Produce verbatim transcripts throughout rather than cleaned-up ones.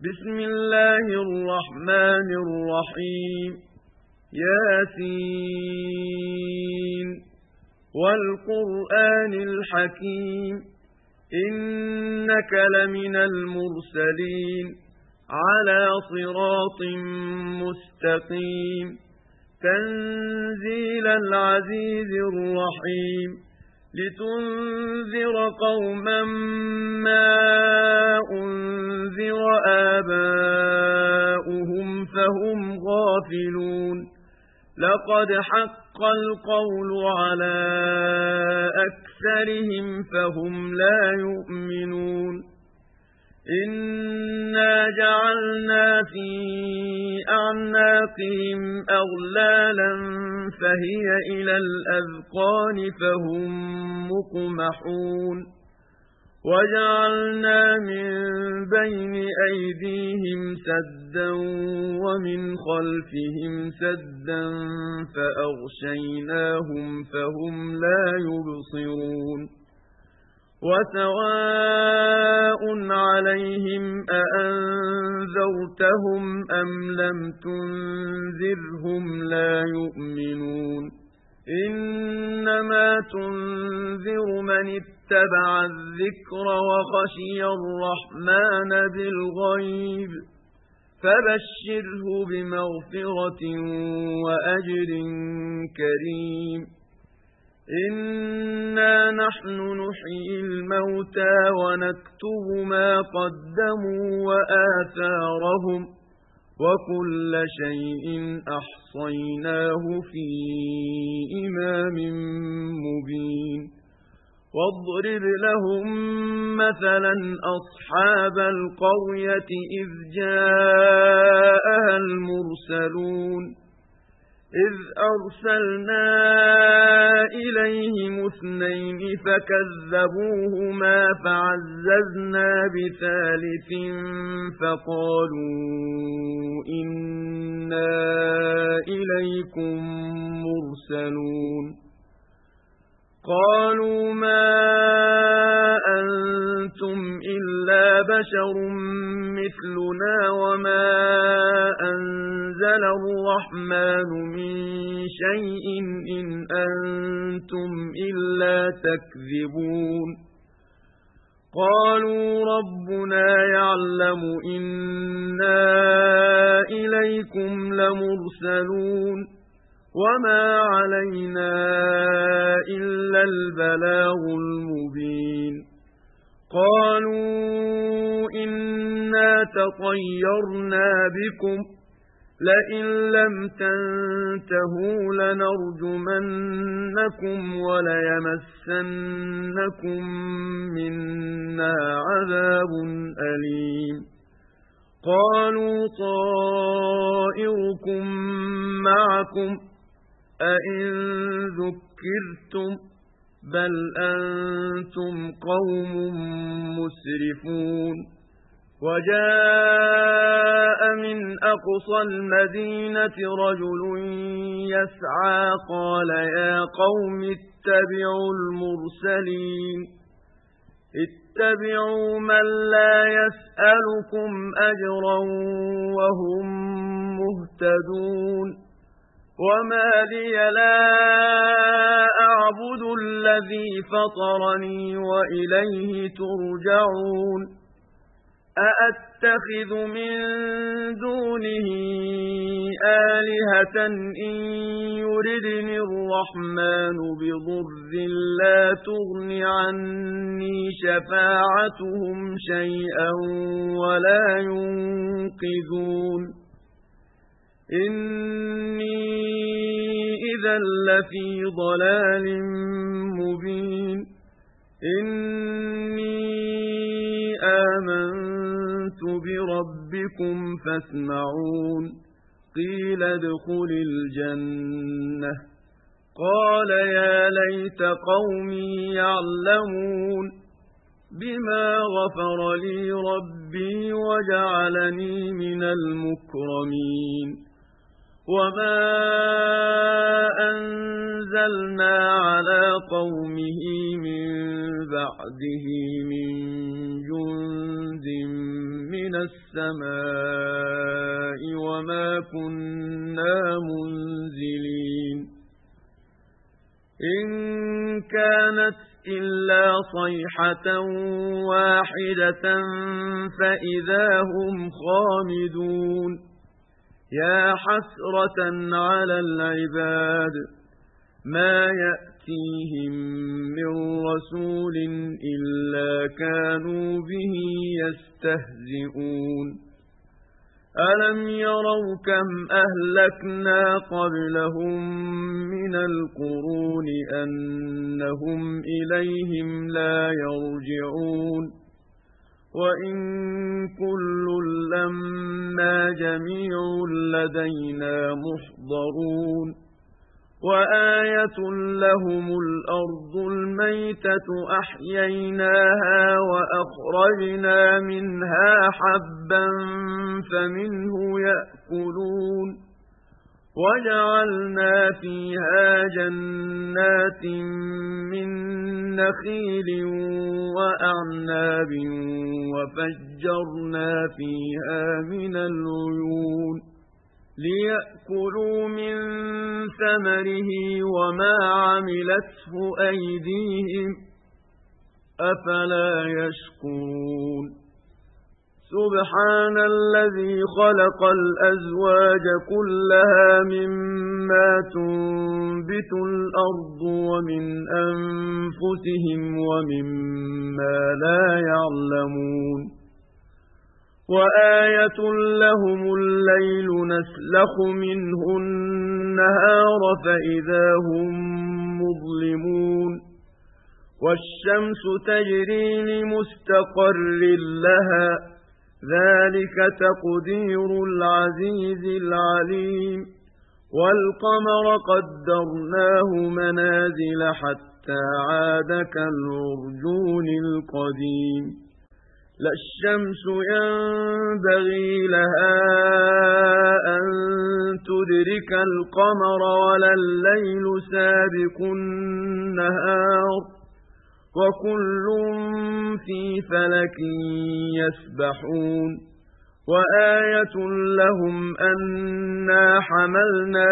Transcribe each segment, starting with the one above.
بسم الله الرحمن الرحيم ياسين والقرآن الحكيم إنك لمن المرسلين على صراط مستقيم تنزيل العزيز الرحيم لتنذر قوما ما أنذر آباؤهم فهم غافلون لقد حق القول على أكثرهم فهم لا يؤمنون إنا جعلنا في أعناقهم أغلالا فهي إلى الأذقان فهم مقمحون وجعلنا من بين أيديهم سدا ومن خلفهم سدا فأغشيناهم فهم لا يبصرون وسواء عليهم أأنذرتهم أم لم تنذرهم لا يؤمنون إنما تنذر من اتبع الذكر وخشي الرحمن بالغيب فبشره بمغفرة وأجر كريم إنا نحن نحيي الموتى ونكتب ما قدموا وآثارهم وكل شيء أحصيناه في إمام مبين واضرب لهم مثلا أصحاب القرية إذ جاءها المرسلون إذ أرسلنا إليهم اثنين فكذبوهما فعززنا بثالث فقالوا إنا إليكم مرسلون قالوا ما أنتم إلا بشر مثلنا وما أنزل الرحمن من شيء إن أنتم إلا تكذبون قالوا ربنا يعلم إنا إليكم لمرسلون وما علينا إلا البلاغ المبين قالوا إنا تطيرنا بكم لئن لم تنتهوا لنرجمنكم وليمسنكم منا عذاب أليم قالوا طائركم معكم أئن ذكرتم بل أنتم قوم مسرفون وجاء من أقصى المدينة رجل يسعى قال يا قوم اتبعوا المرسلين اتبعوا من لا يسألكم أجرا وهم مهتدون وما لي لا أعبد الذي فطرني وإليه ترجعون أأتخذ من دونه آلهة إن يردني الرحمن بضر لا تغن عني شفاعتهم شيئا ولا ينقذون إني إذا لفي ضلال مبين إني آمنت بربكم فاسمعون قيل ادخل الجنة قال يا ليت قومي يعلمون بما غفر لي ربي وجعلني من المكرمين وما أنزلنا على قومه من بعده من جند من السماء وما كنا منزلين إن كانت إلا صيحة واحدة فإذا هم خامدون يا حسرة على العباد ما يأتيهم من رسول إلا كانوا به يستهزئون ألم يروا كم أهلكنا قبلهم من القرون أنهم إليهم لا يرجعون وإن كل لما جميع لدينا محضرون وآية لهم الأرض الميتة أحييناها وأخرجنا منها حبا فمنه يأكلون وجعلنا فيها جنات من نخيل وأعناب وفجرنا فيها من العيون ليأكلوا من ثمره وما عملته أيديهم أفلا يشكرون سبحان الذي خلق الأزواج كلها مما تنبت الأرض ومن أنفسهم ومما لا يعلمون وآية لهم الليل نسلخ منه النهار فإذا هم مظلمون والشمس تجري لمستقر لها ذلك تقدير العزيز العليم والقمر قدرناه منازل حتى عاد كالعرجون القديم لا الشمس ينبغي لها أن تدرك القمر ولا الليل سابق النهار وكل في فلك يسبحون وآية لهم أنا حملنا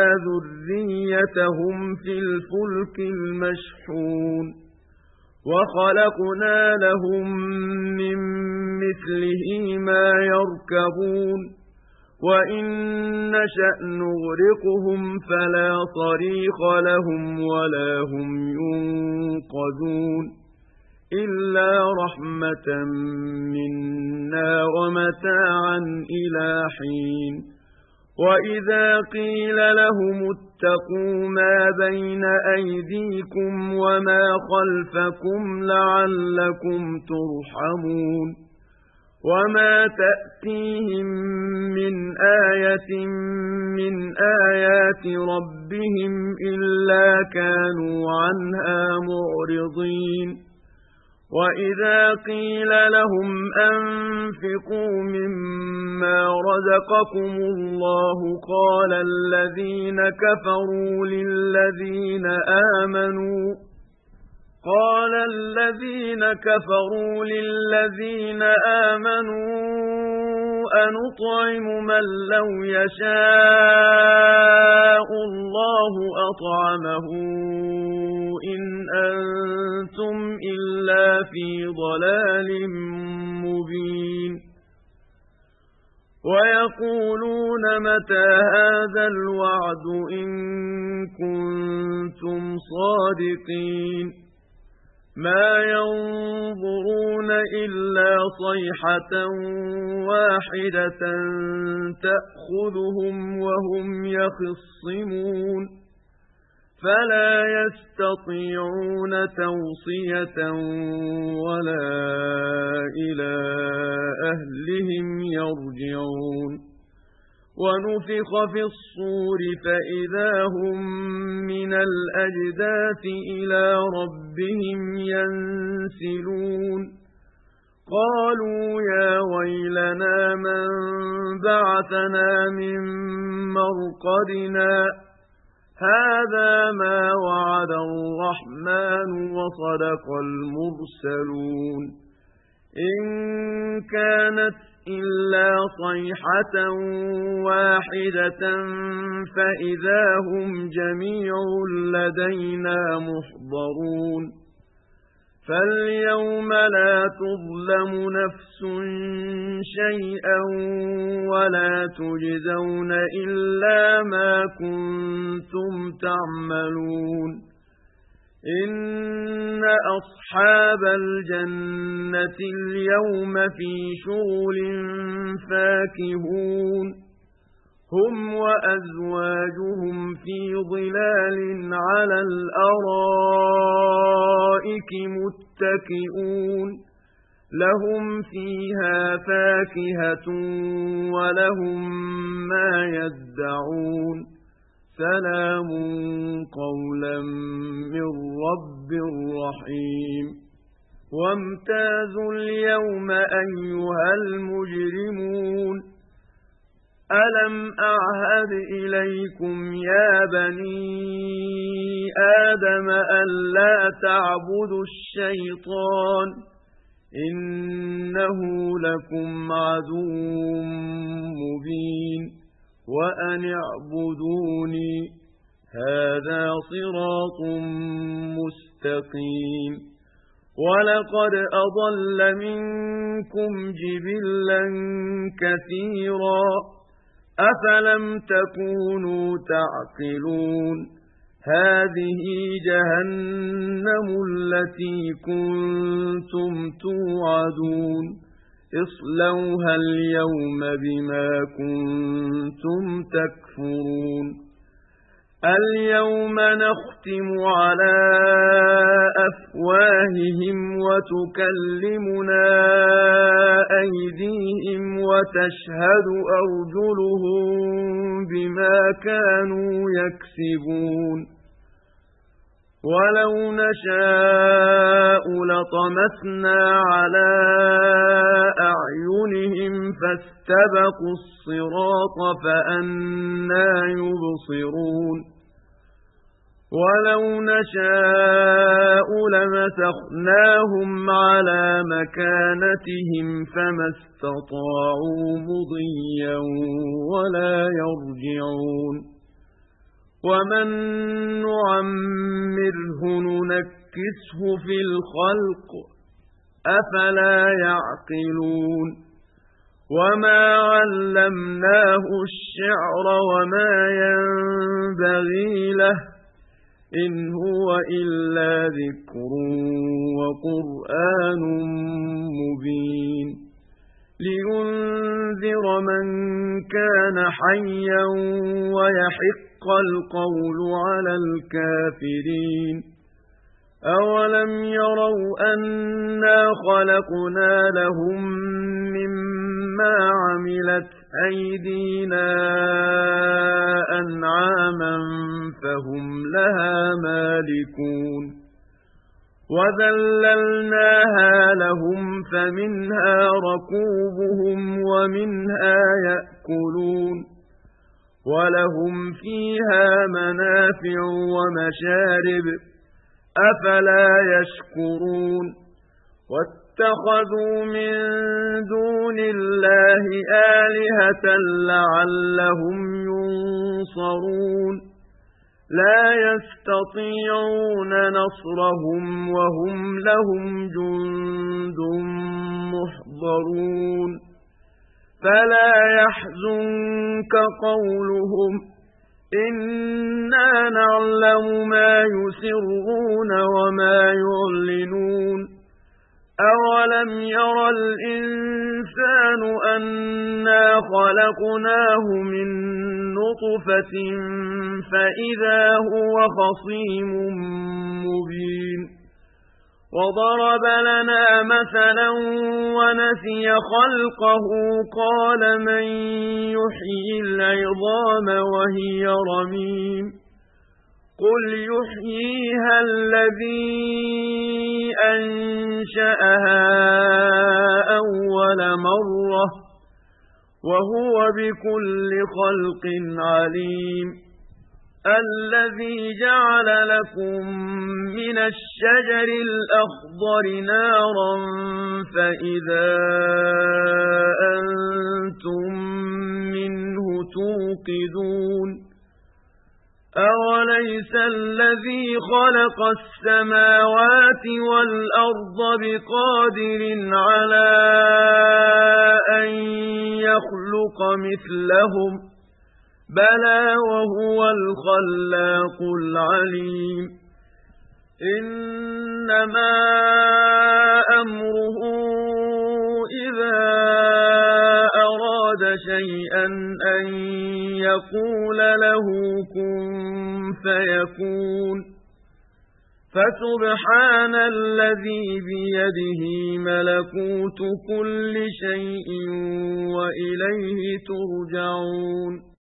ذريتهم في الفلك المشحون وخلقنا لهم من مثله ما يركبون وإن نشأ نغرقهم فلا صريخ لهم ولا هم ينقذون إلا رحمة منا ومتاعا إلى حين وإذا قيل لهم اتقوا ما بين أيديكم وما خلفكم لعلكم ترحمون وما تأتيهم من آية من آيات ربهم إلا كانوا عنها معرضين وإذا قيل لهم أنفقوا مما رزقكم الله قال الذين كفروا للذين آمنوا قال الذين كفروا للذين آمنوا أنطعم من لو يشاء الله أطعمه إن أنتم إلا في ضلال مبين ويقولون متى هذا الوعد إن كنتم صادقين ما ينظرون إلا صيحة واحدة تأخذهم وهم يخصمون فلا يستطيعون توصية ولا إلى أهلهم يرجعون ونفخ في الصور فإذا هم من الأجداث إلى ربهم ينسلون قالوا يا ويلنا من بعثنا من مرقدنا هذا ما وعد الرحمن وصدق المرسلون إن كانت إلا صيحة واحدة فإذا هم جميع لدينا محضرون فاليوم لا تظلم نفس شيئا ولا تجزون إلا ما كنتم تعملون إن أصحاب الجنة اليوم في شغل فاكهون هم وأزواجهم في ظلال على الأرائك متكئون لهم فيها فاكهة ولهم ما يدعون سلام قولا من رب رحيم وامتازوا اليوم أيها المجرمون ألم أعهد إليكم يا بني آدم ألا تعبدوا الشيطان إنه لكم عدو مبين وأن اعبدوني هذا صراط مستقيم ولقد أضل منكم جبلا كثيرا أفلم تكونوا تعقلون هذه جهنم التي كنتم توعدون اصلوها اليوم بما كنتم تكفرون اليوم نختم على أفواههم وتكلمنا أيديهم وتشهد أرجلهم بما كانوا يكسبون ولو نشاء لطمسنا على أعينهم فاستبقوا الصراط فأنى يبصرون ولو نشاء لمسخناهم على مكانتهم فما استطاعوا مضيا ولا يرجعون ومن نعمره ننكسه في الخلق أفلا يعقلون وما علمناه الشعر وما ينبغي له إن هو إلا ذكر وقرآن مبين لينذر من كان حيا ويحق القول على الكافرين أولم يروا أنا خلقنا لهم مما عملت أيدينا أنعاما فهم لها مالكون وذللناها لهم فمنها ركوبهم ومنها يأكلون ولهم فيها منافع ومشارب أفلا يشكرون واتخذوا من دون الله آلهة لعلهم ينصرون لا يستطيعون نصرهم وهم لهم جند محضرون فلا يحزنك قولهم إنا نعلم ما يسرون وما يعلنون أولم ير الإنسان أنا خلقناه من نطفة فإذا هو خصيم مبين وضرب لنا مثلا ونسي خلقه قال من يحيي العظام وهي رميم قل يحييها الذي أنشأها أول مرة وهو بكل خلق عليم الذي جعل لكم من الشجر الأخضر نارا فإذا أنتم منه توقدون أوليس الذي خلق السماوات والأرض بقادر على أن يخلق مثلهم بلى وهو الخلاق العليم إنما أمره إذا أراد شيئا أن يقول له كن فيكون فسبحان الذي بيده ملكوت كل شيء وإليه ترجعون